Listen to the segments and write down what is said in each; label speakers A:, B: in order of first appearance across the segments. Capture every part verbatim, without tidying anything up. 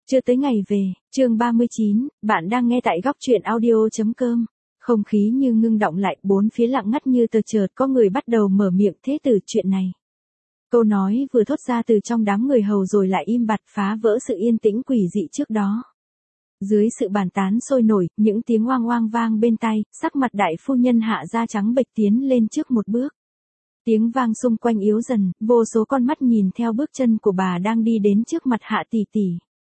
A: Chưa tới ngày về, chương ba mươi chín, bạn đang nghe tại góc truyện audio chấm com. Không khí như ngưng động lại, bốn phía lặng ngắt như tờ, chợt có người bắt đầu mở miệng. Thế tử, chuyện này. Câu nói vừa thốt ra từ trong đám người hầu rồi lại im bặt, phá vỡ sự yên tĩnh quỷ dị trước đó. Dưới sự bàn tán sôi nổi, những tiếng oang oang vang bên tai, sắc mặt đại phu nhân Hạ da trắng bệch tiến lên trước một bước. Tiếng vang xung quanh yếu dần, vô số con mắt nhìn theo bước chân của bà đang đi đến trước mặt Hạ tỷ tỷ.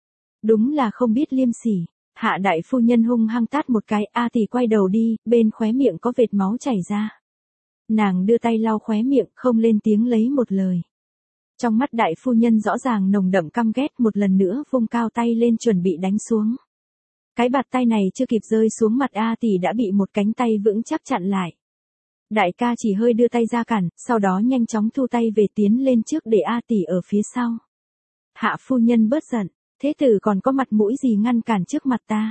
A: Đúng là không biết liêm sỉ. Hạ đại phu nhân hung hăng tát một cái, A tỷ quay đầu đi, bên khóe miệng có vệt máu chảy ra. Nàng đưa tay lau khóe miệng, không lên tiếng lấy một lời. Trong mắt đại phu nhân rõ ràng nồng đậm căm ghét, một lần nữa vung cao tay lên chuẩn bị đánh xuống. Cái bạt tay này chưa kịp rơi xuống mặt A tỷ đã bị một cánh tay vững chắc chặn lại. Đại ca chỉ hơi đưa tay ra cản, sau đó nhanh chóng thu tay về tiến lên trước để A tỷ ở phía sau. Hạ phu nhân bớt giận, thế tử còn có mặt mũi gì ngăn cản trước mặt ta?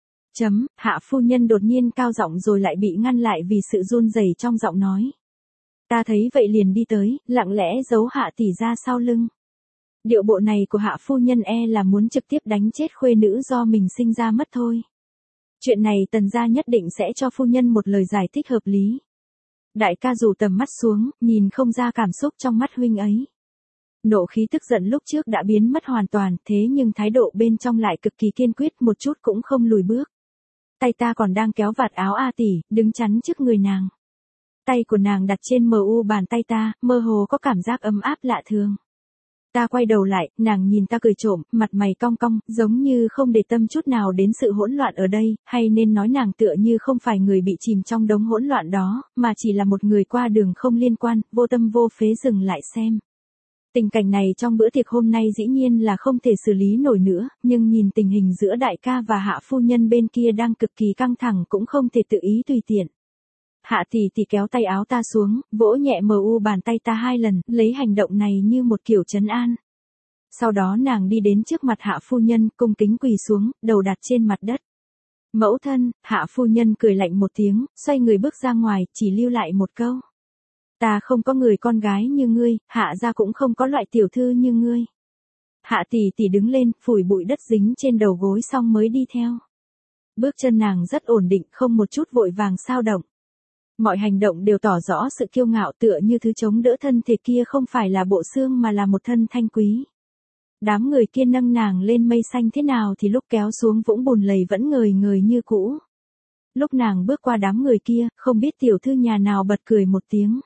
A: Chấm, hạ phu nhân đột nhiên cao giọng rồi lại bị ngăn lại vì sự run rẩy trong giọng nói. Ta thấy vậy liền đi tới, lặng lẽ giấu Hạ tỷ ra sau lưng. Điệu bộ này của hạ phu nhân e là muốn trực tiếp đánh chết khuê nữ do mình sinh ra mất thôi. Chuyện này Tần gia nhất định sẽ cho phu nhân một lời giải thích hợp lý. Đại ca rủ tầm mắt xuống, nhìn không ra cảm xúc trong mắt huynh ấy. Nộ khí tức giận lúc trước đã biến mất hoàn toàn, thế nhưng thái độ bên trong lại cực kỳ kiên quyết, một chút cũng không lùi bước. Tay ta còn đang kéo vạt áo A tỷ, đứng chắn trước người nàng. Tay của nàng đặt trên mờ u bàn tay ta, mơ hồ có cảm giác ấm áp lạ thường. Ta quay đầu lại, nàng nhìn ta cười trộm, mặt mày cong cong, giống như không để tâm chút nào đến sự hỗn loạn ở đây, hay nên nói nàng tựa như không phải người bị chìm trong đống hỗn loạn đó, mà chỉ là một người qua đường không liên quan, vô tâm vô phế dừng lại xem. Tình cảnh này trong bữa tiệc hôm nay dĩ nhiên là không thể xử lý nổi nữa, nhưng nhìn tình hình giữa đại ca và hạ phu nhân bên kia đang cực kỳ căng thẳng cũng không thể tự ý tùy tiện. Hạ tỷ tỷ kéo tay áo ta xuống, vỗ nhẹ mờ u bàn tay ta hai lần, lấy hành động này như một kiểu trấn an. Sau đó nàng đi đến trước mặt hạ phu nhân, cung kính quỳ xuống, đầu đặt trên mặt đất. Mẫu thân, hạ phu nhân cười lạnh một tiếng, xoay người bước ra ngoài, chỉ lưu lại một câu. Ta không có người con gái như ngươi, hạ gia cũng không có loại tiểu thư như ngươi. Hạ tỷ tỷ đứng lên, phủi bụi đất dính trên đầu gối xong mới đi theo. Bước chân nàng rất ổn định, không một chút vội vàng xao động. Mọi hành động đều tỏ rõ sự kiêu ngạo, tựa như thứ chống đỡ thân thể kia không phải là bộ xương mà là một thân thanh quý. Đám người kia nâng nàng lên mây xanh thế nào thì lúc kéo xuống vũng bùn lầy vẫn ngời ngời như cũ. Lúc nàng bước qua đám người kia, không biết tiểu thư nhà nào bật cười một tiếng.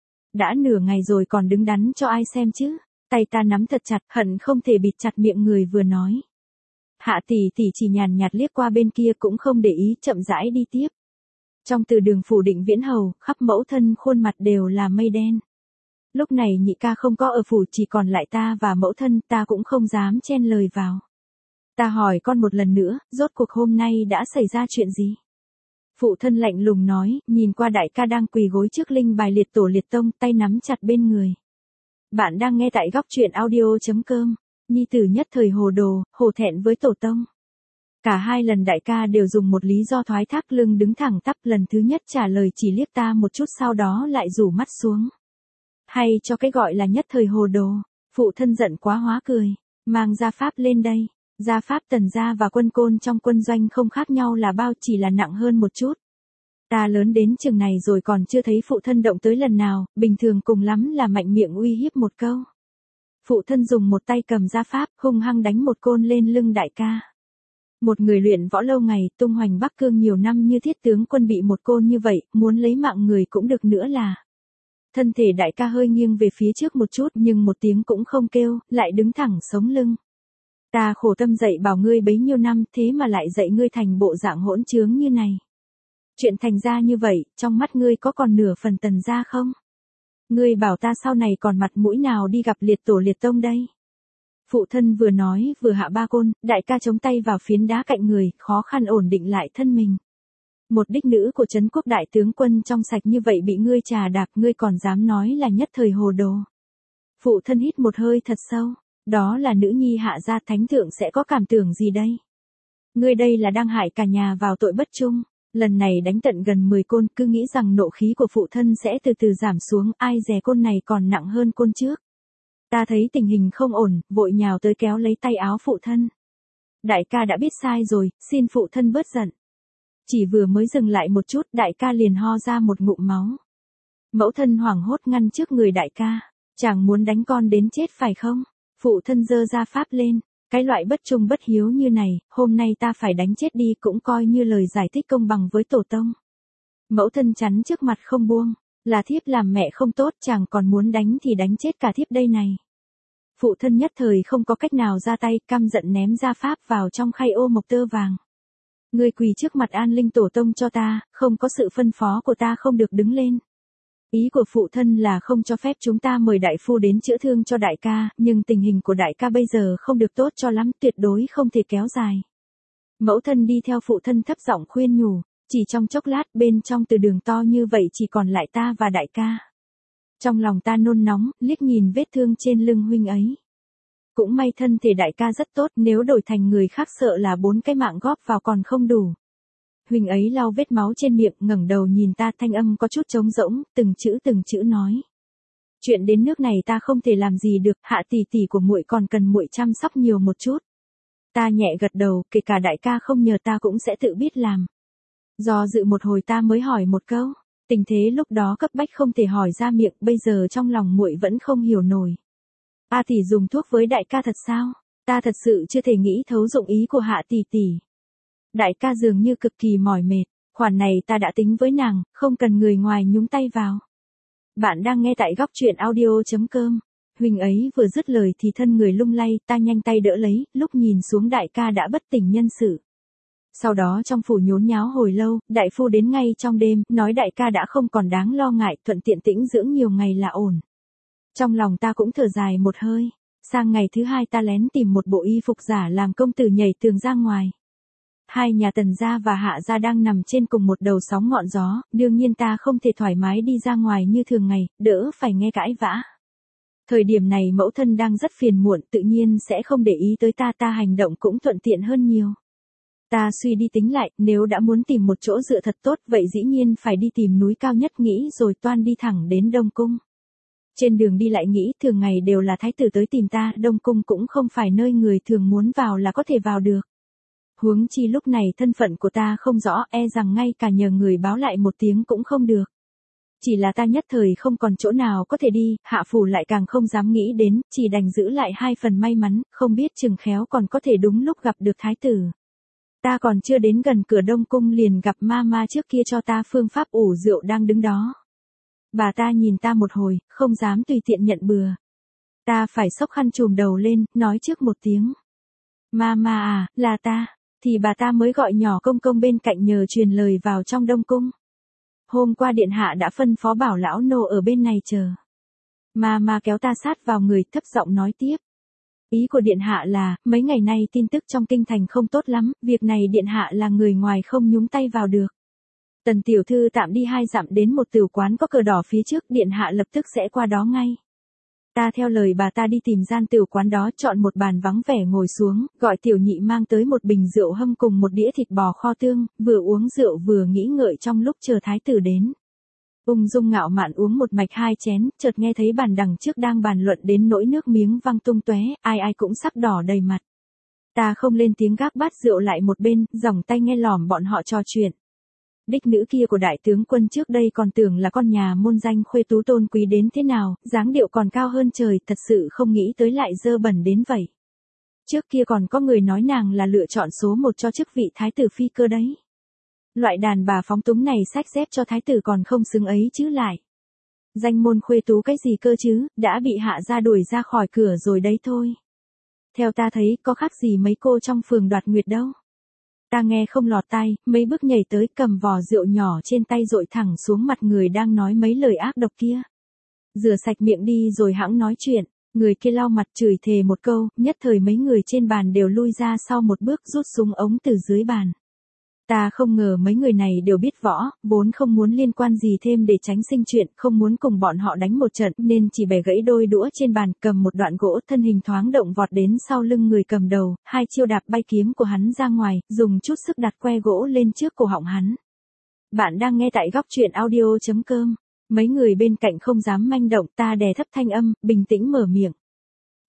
A: Đã nửa ngày rồi còn đứng đắn cho ai xem chứ? Tay ta nắm thật chặt, hận không thể bịt chặt miệng người vừa nói. Hạ tỷ tỷ chỉ nhàn nhạt liếc qua bên kia cũng không để ý, chậm rãi đi tiếp. Trong từ đường phủ Định Viễn hầu, khắp mẫu thân khuôn mặt đều là mây đen. Lúc này nhị ca không có ở phủ, chỉ còn lại ta và mẫu thân, ta cũng không dám chen lời vào. Ta hỏi con một lần nữa, rốt cuộc hôm nay đã xảy ra chuyện gì? Phụ thân lạnh lùng nói, nhìn qua đại ca đang quỳ gối trước linh bài liệt tổ liệt tông, tay nắm chặt bên người. Bạn đang nghe tại góc truyện audio chấm com. Nhi tử nhất thời hồ đồ, hổ thẹn với tổ tông. Cả hai lần đại ca đều dùng một lý do thoái thác, lưng đứng thẳng tắp, lần thứ nhất trả lời chỉ liếc ta một chút sau đó lại rủ mắt xuống. Hay cho cái gọi là nhất thời hồ đồ. Phụ thân giận quá hóa cười, mang gia pháp lên đây. Gia pháp Tần gia và quân côn trong quân doanh không khác nhau là bao, chỉ là nặng hơn một chút. Ta lớn đến chừng này rồi còn chưa thấy phụ thân động tới lần nào, bình thường cùng lắm là mạnh miệng uy hiếp một câu. Phụ thân dùng một tay cầm gia pháp, hung hăng đánh một côn lên lưng đại ca. Một người luyện võ lâu ngày, tung hoành Bắc Cương nhiều năm như thiết tướng quân bị một côn như vậy, muốn lấy mạng người cũng được nữa là. Thân thể đại ca hơi nghiêng về phía trước một chút nhưng một tiếng cũng không kêu, lại đứng thẳng sống lưng. Ta khổ tâm dạy bảo ngươi bấy nhiêu năm, thế mà lại dạy ngươi thành bộ dạng hỗn trướng như này. Chuyện thành ra như vậy, trong mắt ngươi có còn nửa phần Tần gia không? Ngươi bảo ta sau này còn mặt mũi nào đi gặp liệt tổ liệt tông đây? Phụ thân vừa nói vừa hạ ba côn, đại ca chống tay vào phiến đá cạnh người, khó khăn ổn định lại thân mình. Một đích nữ của trấn quốc đại tướng quân trong sạch như vậy bị ngươi trà đạp, ngươi còn dám nói là nhất thời hồ đồ. Phụ thân hít một hơi thật sâu, đó là nữ nhi hạ gia, thánh thượng sẽ có cảm tưởng gì đây? Ngươi đây là đang hại cả nhà vào tội bất trung. Lần này đánh tận gần mười côn, cứ nghĩ rằng nộ khí của phụ thân sẽ từ từ giảm xuống, ai dè côn này còn nặng hơn côn trước. Ta thấy tình hình không ổn, vội nhào tới kéo lấy tay áo phụ thân. Đại ca đã biết sai rồi, xin phụ thân bớt giận. Chỉ vừa mới dừng lại một chút, đại ca liền ho ra một ngụm máu. Mẫu thân hoảng hốt ngăn trước người đại ca. Chàng muốn đánh con đến chết phải không? Phụ thân giơ ra pháp lên. Cái loại bất trung bất hiếu như này, hôm nay ta phải đánh chết đi cũng coi như lời giải thích công bằng với tổ tông. Mẫu thân chắn trước mặt không buông. Là thiếp làm mẹ không tốt, chàng còn muốn đánh thì đánh chết cả thiếp đây này. Phụ thân nhất thời không có cách nào ra tay, căm giận ném ra pháp vào trong khay ô mộc tơ vàng. Ngươi quỳ trước mặt an linh tổ tông cho ta, không có sự phân phó của ta không được đứng lên. Ý của phụ thân là không cho phép chúng ta mời đại phu đến chữa thương cho đại ca, nhưng tình hình của đại ca bây giờ không được tốt cho lắm, tuyệt đối không thể kéo dài. Mẫu thân đi theo phụ thân thấp giọng khuyên nhủ, chỉ trong chốc lát bên trong từ đường to như vậy chỉ còn lại ta và đại ca. Trong lòng ta nôn nóng, liếc nhìn vết thương trên lưng huynh ấy. Cũng may thân thể đại ca rất tốt, nếu đổi thành người khác sợ là bốn cái mạng góp vào còn không đủ. Huynh ấy lau vết máu trên miệng, ngẩng đầu nhìn ta, thanh âm có chút trống rỗng, từng chữ từng chữ nói. Chuyện đến nước này ta không thể làm gì được, Hạ tỷ tỷ của muội còn cần muội chăm sóc nhiều một chút. Ta nhẹ gật đầu, kể cả đại ca không nhờ ta cũng sẽ tự biết làm. Do dự một hồi ta mới hỏi một câu, tình thế lúc đó cấp bách không thể hỏi ra miệng, bây giờ trong lòng muội vẫn không hiểu nổi. A tỷ dùng thuốc với đại ca thật sao? Ta thật sự chưa thể nghĩ thấu dụng ý của Hạ tỷ tỷ. Đại ca dường như cực kỳ mỏi mệt, khoản này ta đã tính với nàng, không cần người ngoài nhúng tay vào. Bạn đang nghe tại góc truyện audio.com. Huynh ấy vừa dứt lời thì thân người lung lay, ta nhanh tay đỡ lấy, lúc nhìn xuống đại ca đã bất tỉnh nhân sự. Sau đó trong phủ nhốn nháo hồi lâu, đại phu đến ngay trong đêm, nói đại ca đã không còn đáng lo ngại, thuận tiện tĩnh dưỡng nhiều ngày là ổn. Trong lòng ta cũng thở dài một hơi. Sang ngày thứ hai ta lén tìm một bộ y phục giả làm công tử nhảy tường ra ngoài. Hai nhà Tần gia và Hạ gia đang nằm trên cùng một đầu sóng ngọn gió, đương nhiên ta không thể thoải mái đi ra ngoài như thường ngày, đỡ phải nghe cãi vã. Thời điểm này mẫu thân đang rất phiền muộn, tự nhiên sẽ không để ý tới ta, ta hành động cũng thuận tiện hơn nhiều. Ta suy đi tính lại, nếu đã muốn tìm một chỗ dựa thật tốt, vậy dĩ nhiên phải đi tìm núi cao nhất, nghĩ rồi toan đi thẳng đến Đông Cung. Trên đường đi lại nghĩ, thường ngày đều là thái tử tới tìm ta, Đông Cung cũng không phải nơi người thường muốn vào là có thể vào được. Huống chi lúc này thân phận của ta không rõ, e rằng ngay cả nhờ người báo lại một tiếng cũng không được. Chỉ là ta nhất thời không còn chỗ nào có thể đi, Hạ phủ lại càng không dám nghĩ đến, chỉ đành giữ lại hai phần may mắn, không biết chừng khéo còn có thể đúng lúc gặp được thái tử. Ta còn chưa đến gần cửa Đông Cung liền gặp ma ma trước kia cho ta phương pháp ủ rượu đang đứng đó. Bà ta nhìn ta một hồi, không dám tùy tiện nhận bừa. Ta phải xốc khăn trùm đầu lên, nói trước một tiếng. Ma ma à, là ta. Thì bà ta mới gọi nhỏ công công bên cạnh nhờ truyền lời vào trong Đông Cung. Hôm qua điện hạ đã phân phó bảo lão nô ở bên này chờ. Ma ma kéo ta sát vào người, thấp giọng nói tiếp. Ý của điện hạ là, mấy ngày nay tin tức trong kinh thành không tốt lắm, việc này điện hạ là người ngoài không nhúng tay vào được. Tần tiểu thư tạm đi hai dặm đến một tửu quán có cờ đỏ phía trước, điện hạ lập tức sẽ qua đó ngay. Ta theo lời bà ta đi tìm gian tửu quán đó, chọn một bàn vắng vẻ ngồi xuống, gọi tiểu nhị mang tới một bình rượu hâm cùng một đĩa thịt bò kho tương, vừa uống rượu vừa nghĩ ngợi trong lúc chờ thái tử đến. Ung dung ngạo mạn uống một mạch hai chén, chợt nghe thấy bàn đằng trước đang bàn luận đến nỗi nước miếng văng tung tóe, ai ai cũng sắp đỏ đầy mặt. Ta không lên tiếng, gác bát rượu lại một bên, dòng tay nghe lỏm bọn họ trò chuyện. Đích nữ kia của đại tướng quân trước đây còn tưởng là con nhà môn danh khuê tú tôn quý đến thế nào, dáng điệu còn cao hơn trời, thật sự không nghĩ tới lại dơ bẩn đến vậy. Trước kia còn có người nói nàng là lựa chọn số một cho chức vị thái tử phi cơ đấy. Loại đàn bà phóng túng này xách dép cho thái tử còn không xứng ấy chứ lại. Danh môn khuê tú cái gì cơ chứ, đã bị hạ gia đuổi ra khỏi cửa rồi đấy thôi. Theo ta thấy có khác gì mấy cô trong phường Đoạt Nguyệt đâu. Ta nghe không lọt tai, mấy bước nhảy tới cầm vò rượu nhỏ trên tay dội thẳng xuống mặt người đang nói mấy lời ác độc kia. Rửa sạch miệng đi rồi hẵng nói chuyện, người kia lau mặt chửi thề một câu, nhất thời mấy người trên bàn đều lui ra sau một bước rút súng ống từ dưới bàn. Ta không ngờ mấy người này đều biết võ, vốn không muốn liên quan gì thêm để tránh sinh chuyện, không muốn cùng bọn họ đánh một trận nên chỉ bẻ gãy đôi đũa trên bàn, cầm một đoạn gỗ, thân hình thoáng động vọt đến sau lưng người cầm đầu, hai chiêu đạp bay kiếm của hắn ra ngoài, dùng chút sức đặt que gỗ lên trước cổ họng hắn. Bạn đang nghe tại góc truyện audio.com. Mấy người bên cạnh không dám manh động, ta đè thấp thanh âm, bình tĩnh mở miệng.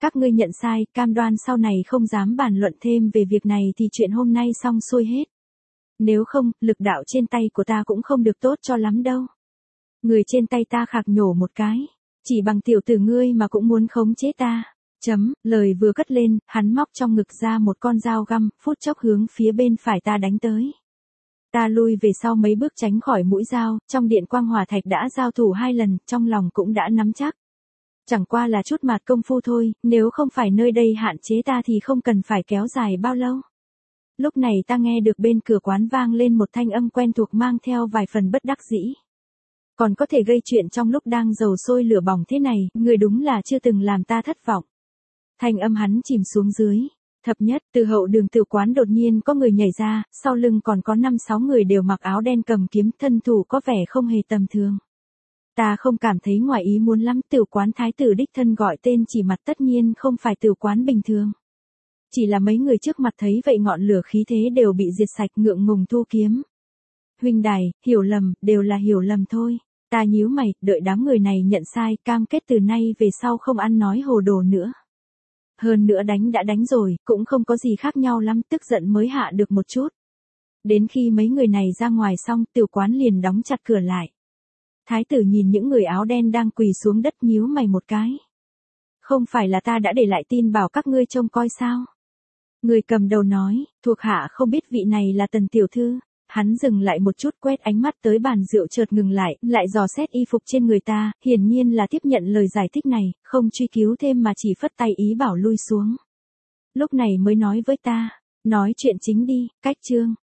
A: các ngươi nhận sai, cam đoan sau này không dám bàn luận thêm về việc này thì chuyện hôm nay xong xuôi hết. Nếu không, lực đạo trên tay của ta cũng không được tốt cho lắm đâu. Người trên tay ta khạc nhổ một cái. Chỉ bằng tiểu tử ngươi mà cũng muốn khống chế ta. Chấm, lời vừa cất lên, hắn móc trong ngực ra một con dao găm, phút chốc hướng phía bên phải ta đánh tới. Ta lui về sau mấy bước tránh khỏi mũi dao, trong điện quang hỏa thạch đã giao thủ hai lần, trong lòng cũng đã nắm chắc. Chẳng qua là chút mạt công phu thôi, nếu không phải nơi đây hạn chế ta thì không cần phải kéo dài bao lâu. Lúc này ta nghe được bên cửa quán vang lên một thanh âm quen thuộc mang theo vài phần bất đắc dĩ. Còn có thể gây chuyện trong lúc đang dầu sôi lửa bỏng thế này, người đúng là chưa từng làm ta thất vọng. Thanh âm hắn chìm xuống dưới. Thập nhất, từ hậu đường tiểu quán đột nhiên có người nhảy ra, sau lưng còn có năm sáu người đều mặc áo đen cầm kiếm, thân thủ có vẻ không hề tầm thường. Ta không cảm thấy ngoài ý muốn lắm, tiểu quán thái tử đích thân gọi tên chỉ mặt tất nhiên không phải tiểu quán bình thường. Chỉ là mấy người trước mặt thấy vậy ngọn lửa khí thế đều bị diệt sạch, ngượng ngùng thu kiếm. Huynh đài, hiểu lầm, đều là hiểu lầm thôi. Ta nhíu mày, đợi đám người này nhận sai, cam kết từ nay về sau không ăn nói hồ đồ nữa. Hơn nữa đánh đã đánh rồi, cũng không có gì khác nhau lắm, tức giận mới hạ được một chút. Đến khi mấy người này ra ngoài xong, tiểu quán liền đóng chặt cửa lại. Thái tử nhìn những người áo đen đang quỳ xuống đất nhíu mày một cái. Không phải là ta đã để lại tin bảo các ngươi trông coi sao? Người cầm đầu nói, thuộc hạ không biết vị này là Tần tiểu thư. Hắn dừng lại một chút, quét ánh mắt tới bàn rượu, chợt ngừng lại, lại dò xét y phục trên người ta, hiển nhiên là tiếp nhận lời giải thích này, không truy cứu thêm mà chỉ phất tay ý bảo lui xuống. Lúc này mới nói với ta, nói chuyện chính đi, cách chương.